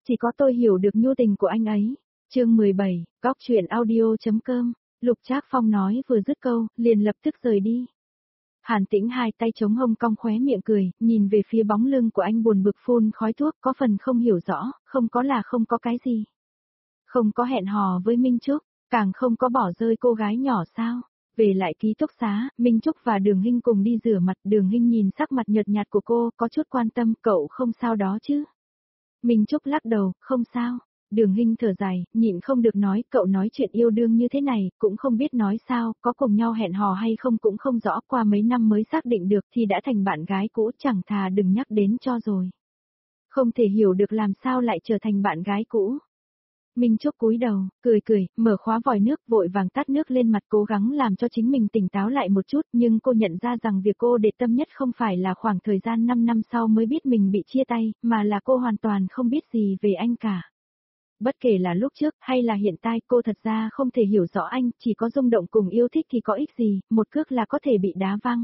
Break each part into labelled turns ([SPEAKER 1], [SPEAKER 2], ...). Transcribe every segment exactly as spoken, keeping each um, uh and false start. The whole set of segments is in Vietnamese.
[SPEAKER 1] Chỉ có tôi hiểu được nhu tình của anh ấy. Chương mười bảy, góc chuyện audio.com. Lục Trác Phong nói vừa dứt câu, liền lập tức rời đi. Hàn Tĩnh hai tay chống hông cong khóe miệng cười, nhìn về phía bóng lưng của anh buồn bực phun khói thuốc, có phần không hiểu rõ, không có là không có cái gì. Không có hẹn hò với Minh Trúc, càng không có bỏ rơi cô gái nhỏ sao. Về lại ký túc xá, Minh Trúc và Đường Hinh cùng đi rửa mặt, Đường Hinh nhìn sắc mặt nhợt nhạt của cô, có chút quan tâm, cậu không sao đó chứ? Minh Trúc lắc đầu, không sao. Đường Hinh thở dài, nhịn không được nói, cậu nói chuyện yêu đương như thế này, cũng không biết nói sao, có cùng nhau hẹn hò hay không cũng không rõ, qua mấy năm mới xác định được thì đã thành bạn gái cũ, chẳng thà đừng nhắc đến cho rồi. Không thể hiểu được làm sao lại trở thành bạn gái cũ. Minh Trúc cúi đầu, cười cười, mở khóa vòi nước, vội vàng tắt nước lên mặt, cố gắng làm cho chính mình tỉnh táo lại một chút, nhưng cô nhận ra rằng việc cô để tâm nhất không phải là khoảng thời gian năm năm sau mới biết mình bị chia tay, mà là cô hoàn toàn không biết gì về anh cả. Bất kể là lúc trước hay là hiện tại, cô thật ra không thể hiểu rõ anh, chỉ có rung động cùng yêu thích thì có ích gì, một cước là có thể bị đá văng.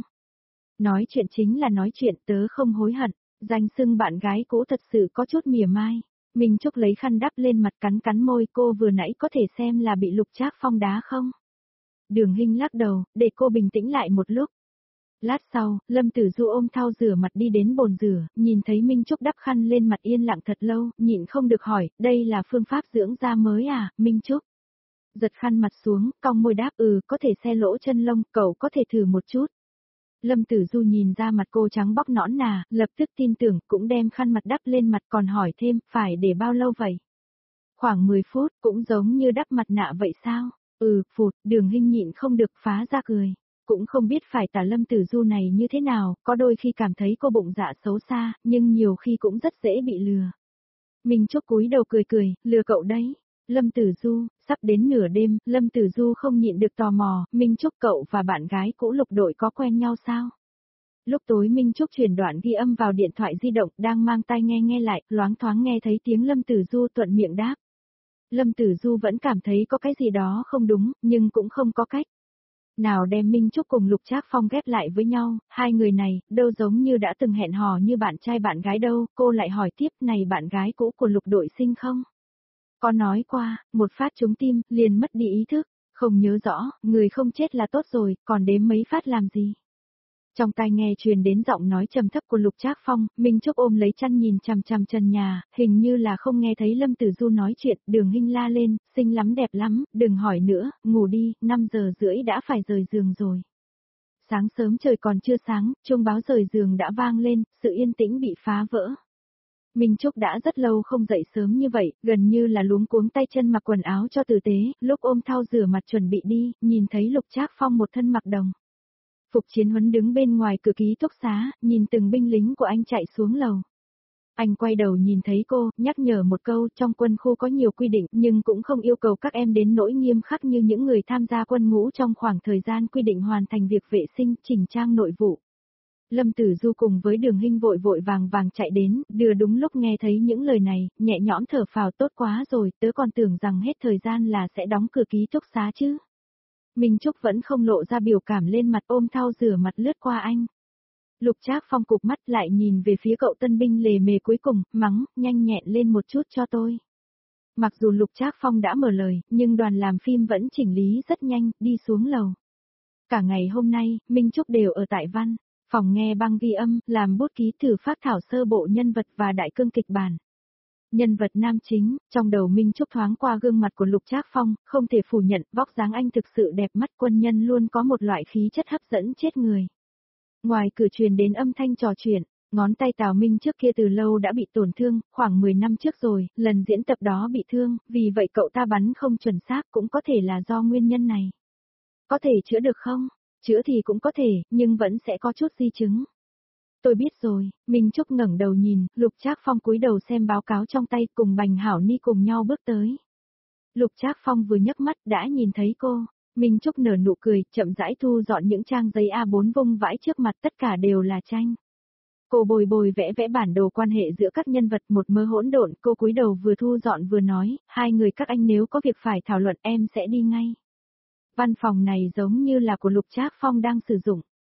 [SPEAKER 1] Nói chuyện chính là nói chuyện, tớ không hối hận, danh xưng bạn gái cũ thật sự có chút mỉa mai. Minh Trúc lấy khăn đắp lên mặt, cắn cắn môi, cô vừa nãy có thể xem là bị Lục Trác Phong đá không? Đường Hinh lắc đầu, để cô bình tĩnh lại một lúc. Lát sau, Lâm Tử Du ôm thau rửa mặt đi đến bồn rửa, nhìn thấy Minh Trúc đắp khăn lên mặt yên lặng thật lâu, nhịn không được hỏi, đây là phương pháp dưỡng da mới à, Minh Trúc? Giật khăn mặt xuống, cong môi đáp, ừ, có thể xe lỗ chân lông, cậu có thể thử một chút. Lâm Tử Du nhìn ra mặt cô trắng bóc nõn nà, lập tức tin tưởng, cũng đem khăn mặt đắp lên mặt, còn hỏi thêm, phải để bao lâu vậy? Khoảng mười phút, cũng giống như đắp mặt nạ vậy sao? Ừ, phụt, Đường Hinh nhịn không được phá ra cười. Cũng không biết phải tả Lâm Tử Du này như thế nào, có đôi khi cảm thấy cô bụng dạ xấu xa, nhưng nhiều khi cũng rất dễ bị lừa. Minh Trúc cúi đầu cười cười, lừa cậu đấy. Lâm Tử Du, sắp đến nửa đêm, Lâm Tử Du không nhịn được tò mò, Minh Trúc cậu và bạn gái cũ Lục Đội có quen nhau sao? Lúc tối Minh Trúc chuyển đoạn ghi âm vào điện thoại di động, đang mang tai nghe nghe lại, loáng thoáng nghe thấy tiếng Lâm Tử Du thuận miệng đáp. Lâm Tử Du vẫn cảm thấy có cái gì đó không đúng, nhưng cũng không có cách. Nào đem Minh Trúc cùng Lục Trác Phong ghép lại với nhau, hai người này, đâu giống như đã từng hẹn hò như bạn trai bạn gái đâu, cô lại hỏi tiếp, này bạn gái cũ của Lục Đội Sinh không? Có nói qua, một phát trúng tim, liền mất đi ý thức, không nhớ rõ, người không chết là tốt rồi, còn đếm mấy phát làm gì? Trong tai nghe truyền đến giọng nói trầm thấp của Lục Trác Phong, Minh Trúc ôm lấy chăn nhìn chằm chằm trần nhà, hình như là không nghe thấy Lâm Tử Du nói chuyện, Đường Hinh la lên, xinh lắm đẹp lắm, đừng hỏi nữa, ngủ đi, năm giờ rưỡi đã phải rời giường rồi. Sáng sớm trời còn chưa sáng, chuông báo rời giường đã vang lên, sự yên tĩnh bị phá vỡ. Minh Trúc đã rất lâu không dậy sớm như vậy, gần như là luống cuống tay chân mặc quần áo cho tử tế, lúc ôm thau rửa mặt chuẩn bị đi, nhìn thấy Lục Trác Phong một thân mặc đồng. Phục chiến huấn đứng bên ngoài cửa ký túc xá, nhìn từng binh lính của anh chạy xuống lầu. Anh quay đầu nhìn thấy cô, nhắc nhở một câu, trong quân khu có nhiều quy định nhưng cũng không yêu cầu các em đến nỗi nghiêm khắc như những người tham gia quân ngũ trong khoảng thời gian quy định hoàn thành việc vệ sinh, chỉnh trang nội vụ. Lâm Tử Du cùng với Đường Hinh vội vội vàng vàng chạy đến, đưa đúng lúc nghe thấy những lời này, nhẹ nhõm thở phào, tốt quá rồi, tớ còn tưởng rằng hết thời gian là sẽ đóng cửa ký túc xá chứ. Minh Trúc vẫn không lộ ra biểu cảm, lên mặt ôm thau rửa mặt lướt qua anh. Lục Trác Phong cụp mắt lại nhìn về phía cậu tân binh lề mề cuối cùng, mắng, nhanh nhẹn lên một chút cho tôi. Mặc dù Lục Trác Phong đã mở lời, nhưng đoàn làm phim vẫn chỉnh lý rất nhanh, đi xuống lầu. Cả ngày hôm nay, Minh Trúc đều ở tại văn phòng nghe băng ghi âm, làm bút ký thử phác thảo sơ bộ nhân vật và đại cương kịch bản. Nhân vật nam chính, trong đầu Minh Trúc thoáng qua gương mặt của Lục Trác Phong, không thể phủ nhận, vóc dáng anh thực sự đẹp mắt, quân nhân luôn có một loại khí chất hấp dẫn chết người. Ngoài cửa truyền đến âm thanh trò chuyện, ngón tay Tào Minh trước kia từ lâu đã bị tổn thương, khoảng mười năm trước rồi, lần diễn tập đó bị thương, vì vậy cậu ta bắn không chuẩn xác, cũng có thể là do nguyên nhân này. Có thể chữa được không? Chữa thì cũng có thể, nhưng vẫn sẽ có chút di chứng. Tôi biết rồi, Minh Trúc ngẩng đầu nhìn, Lục Trác Phong cúi đầu xem báo cáo trong tay, cùng Bành Hảo Ni cùng nhau bước tới. Lục Trác Phong vừa nhấc mắt đã nhìn thấy cô, Minh Trúc nở nụ cười, chậm rãi thu dọn những trang giấy a bốn vung vãi trước mặt, tất cả đều là tranh. Cô bồi bồi vẽ vẽ bản đồ quan hệ giữa các nhân vật, một mớ hỗn độn, cô cúi đầu vừa thu dọn vừa nói, hai người các anh nếu có việc phải thảo luận em sẽ đi ngay. Văn phòng này giống như là của Lục Trác Phong đang sử dụng.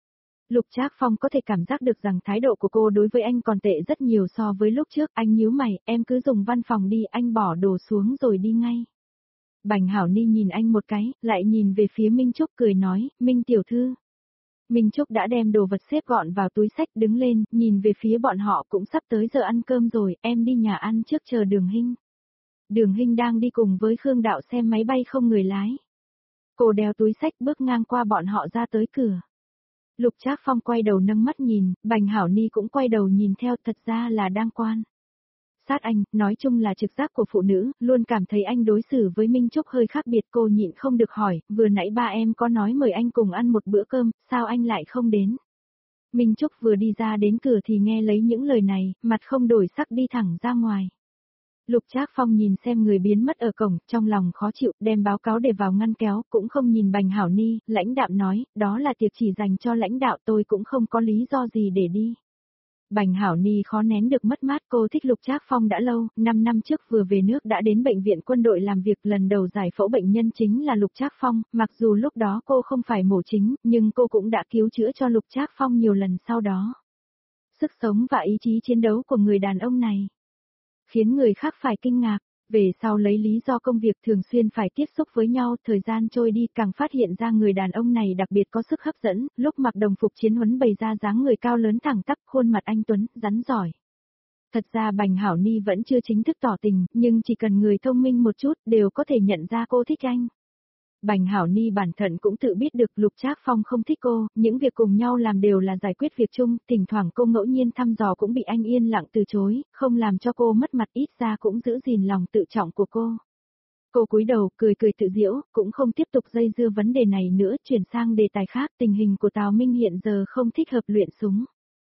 [SPEAKER 1] Lục Trác Phong có thể cảm giác được rằng thái độ của cô đối với anh còn tệ rất nhiều so với lúc trước, anh nhíu mày, em cứ dùng văn phòng đi, anh bỏ đồ xuống rồi đi ngay. Bành Hảo Ni nhìn anh một cái, lại nhìn về phía Minh Trúc cười nói, Minh tiểu thư. Minh Trúc đã đem đồ vật xếp gọn vào túi xách đứng lên, nhìn về phía bọn họ cũng sắp tới giờ ăn cơm rồi, em đi nhà ăn trước chờ Đường Hinh. Đường Hinh đang đi cùng với Khương Đạo xem máy bay không người lái. Cô đeo túi xách bước ngang qua bọn họ ra tới cửa. Lục Trác Phong quay đầu nâng mắt nhìn, Bành Hảo Ni cũng quay đầu nhìn theo, thật ra là đang quan sát anh, nói chung là trực giác của phụ nữ, luôn cảm thấy anh đối xử với Minh Trúc hơi khác biệt. Cô nhịn không được hỏi, vừa nãy ba em có nói mời anh cùng ăn một bữa cơm, sao anh lại không đến? Minh Trúc vừa đi ra đến cửa thì nghe lấy những lời này, mặt không đổi sắc đi thẳng ra ngoài. Lục Trác Phong nhìn xem người biến mất ở cổng, trong lòng khó chịu, đem báo cáo để vào ngăn kéo, cũng không nhìn Bành Hảo Ni, lãnh đạm nói, đó là tiệc chỉ dành cho lãnh đạo, tôi cũng không có lý do gì để đi. Bành Hảo Ni khó nén được mất mát, cô thích Lục Trác Phong đã lâu, năm năm trước vừa về nước đã đến bệnh viện quân đội làm việc, lần đầu giải phẫu bệnh nhân chính là Lục Trác Phong, mặc dù lúc đó cô không phải mổ chính, nhưng cô cũng đã cứu chữa cho Lục Trác Phong nhiều lần sau đó. Sức sống và ý chí chiến đấu của người đàn ông này khiến người khác phải kinh ngạc. Về sau lấy lý do công việc thường xuyên phải tiếp xúc với nhau, thời gian trôi đi càng phát hiện ra người đàn ông này đặc biệt có sức hấp dẫn, lúc mặc đồng phục chiến huấn bày ra dáng người cao lớn thẳng tắp, khuôn mặt anh tuấn, rắn giỏi. Thật ra Bành Hảo Ni vẫn chưa chính thức tỏ tình, nhưng chỉ cần người thông minh một chút đều có thể nhận ra cô thích anh. Bành Hảo Ni bản thân cũng tự biết được Lục Trác Phong không thích cô, những việc cùng nhau làm đều là giải quyết việc chung, thỉnh thoảng cô ngẫu nhiên thăm dò cũng bị anh yên lặng từ chối, không làm cho cô mất mặt, ít ra cũng giữ gìn lòng tự trọng của cô. Cô cúi đầu, cười cười tự giễu, cũng không tiếp tục dây dưa vấn đề này nữa, chuyển sang đề tài khác, tình hình của Tào Minh hiện giờ không thích hợp luyện súng.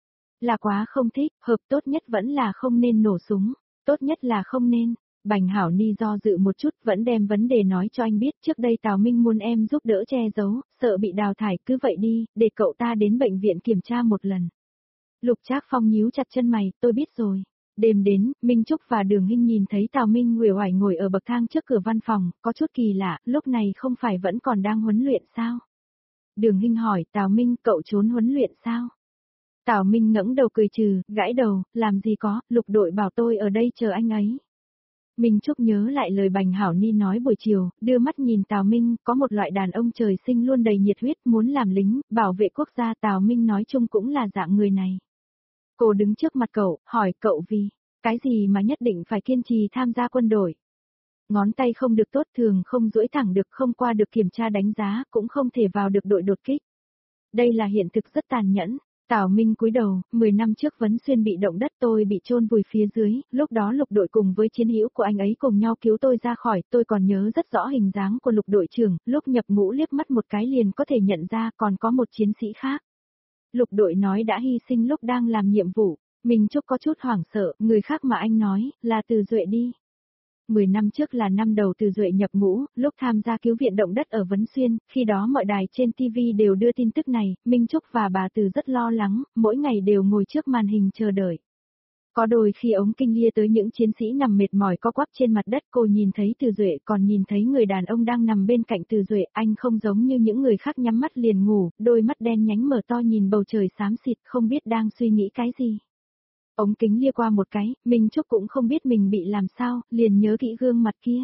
[SPEAKER 1] Là quá không thích, hợp tốt nhất vẫn là không nên nổ súng, tốt nhất là không nên. Bành Hảo Ni do dự một chút, vẫn đem vấn đề nói cho anh biết, trước đây Tào Minh muốn em giúp đỡ che giấu, sợ bị đào thải, cứ vậy đi, để cậu ta đến bệnh viện kiểm tra một lần. Lục Trác Phong nhíu chặt chân mày, tôi biết rồi. Đêm đến, Minh Trúc và Đường Hinh nhìn thấy Tào Minh uể oải ngồi ở bậc thang trước cửa văn phòng, có chút kỳ lạ, lúc này không phải vẫn còn đang huấn luyện sao? Đường Hinh hỏi, Tào Minh, cậu trốn huấn luyện sao? Tào Minh ngẩng đầu cười trừ, gãi đầu, làm gì có, lục đội bảo tôi ở đây chờ anh ấy. Minh Trúc nhớ lại lời Bành Hảo Ni nói buổi chiều, đưa mắt nhìn Tào Minh, có một loại đàn ông trời sinh luôn đầy nhiệt huyết, muốn làm lính, bảo vệ quốc gia. Tào Minh nói chung cũng là dạng người này. Cô đứng trước mặt cậu, hỏi cậu vì cái gì mà nhất định phải kiên trì tham gia quân đội. Ngón tay không được tốt, thường không duỗi thẳng được, không qua được kiểm tra đánh giá, cũng không thể vào được đội đột kích. Đây là hiện thực rất tàn nhẫn. Tào Minh cúi đầu, mười năm trước Vấn Xuyên bị động đất, tôi bị chôn vùi phía dưới, lúc đó lục đội cùng với chiến hữu của anh ấy cùng nhau cứu tôi ra khỏi, tôi còn nhớ rất rõ hình dáng của lục đội trưởng, lúc nhập ngũ liếc mắt một cái liền có thể nhận ra, còn có một chiến sĩ khác. Lục đội nói đã hy sinh lúc đang làm nhiệm vụ. Minh Trúc có chút hoảng sợ, người khác mà anh nói, là Từ Duệ đi. Mười năm trước là năm đầu Từ Duệ nhập ngũ, lúc tham gia cứu viện động đất ở Vấn Xuyên, khi đó mọi đài trên ti vi đều đưa tin tức này, Minh Trúc và bà Từ rất lo lắng, mỗi ngày đều ngồi trước màn hình chờ đợi. Có đôi khi ống kinh lia tới những chiến sĩ nằm mệt mỏi co quắp trên mặt đất, cô nhìn thấy Từ Duệ, còn nhìn thấy người đàn ông đang nằm bên cạnh Từ Duệ, anh không giống như những người khác nhắm mắt liền ngủ, đôi mắt đen nhánh mở to nhìn bầu trời xám xịt, không biết đang suy nghĩ cái gì. Ống kính lia qua một cái, Minh Trúc cũng không biết mình bị làm sao, liền nhớ kỹ gương mặt kia.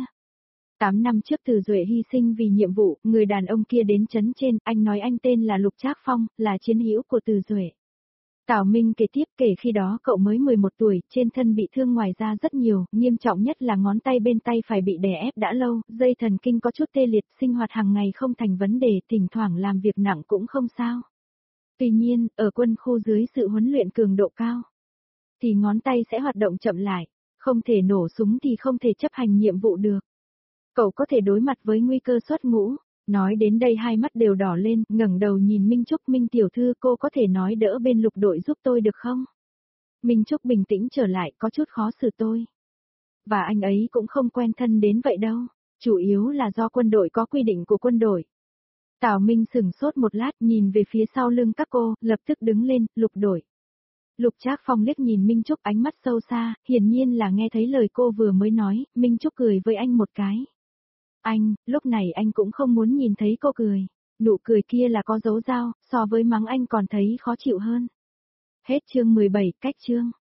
[SPEAKER 1] Tám năm trước Từ Duệ hy sinh vì nhiệm vụ, người đàn ông kia đến trấn trên, anh nói anh tên là Lục Trác Phong, là chiến hữu của Từ Duệ. Tào Minh kể tiếp, kể khi đó cậu mới mười một tuổi, trên thân bị thương ngoài ra rất nhiều, nghiêm trọng nhất là ngón tay bên tay phải bị đè ép đã lâu, dây thần kinh có chút tê liệt, sinh hoạt hàng ngày không thành vấn đề, thỉnh thoảng làm việc nặng cũng không sao. Tuy nhiên, ở quân khu dưới sự huấn luyện cường độ cao, thì ngón tay sẽ hoạt động chậm lại, không thể nổ súng thì không thể chấp hành nhiệm vụ được. Cậu có thể đối mặt với nguy cơ xuất ngũ. Nói đến đây hai mắt đều đỏ lên, ngẩng đầu nhìn Minh Trúc. Minh tiểu thư, cô có thể nói đỡ bên lục đội giúp tôi được không? Minh Trúc bình tĩnh trở lại, có chút khó xử tôi. Và anh ấy cũng không quen thân đến vậy đâu, chủ yếu là do quân đội có quy định của quân đội. Tào Minh sửng sốt một lát, nhìn về phía sau lưng các cô, lập tức đứng lên, lục đội. Lục Trác Phong liếc nhìn Minh Trúc ánh mắt sâu xa, hiển nhiên là nghe thấy lời cô vừa mới nói, Minh Trúc cười với anh một cái. Anh, lúc này anh cũng không muốn nhìn thấy cô cười. Nụ cười kia là có dấu dao, so với mắng anh còn thấy khó chịu hơn. Hết chương mười bảy, cách chương.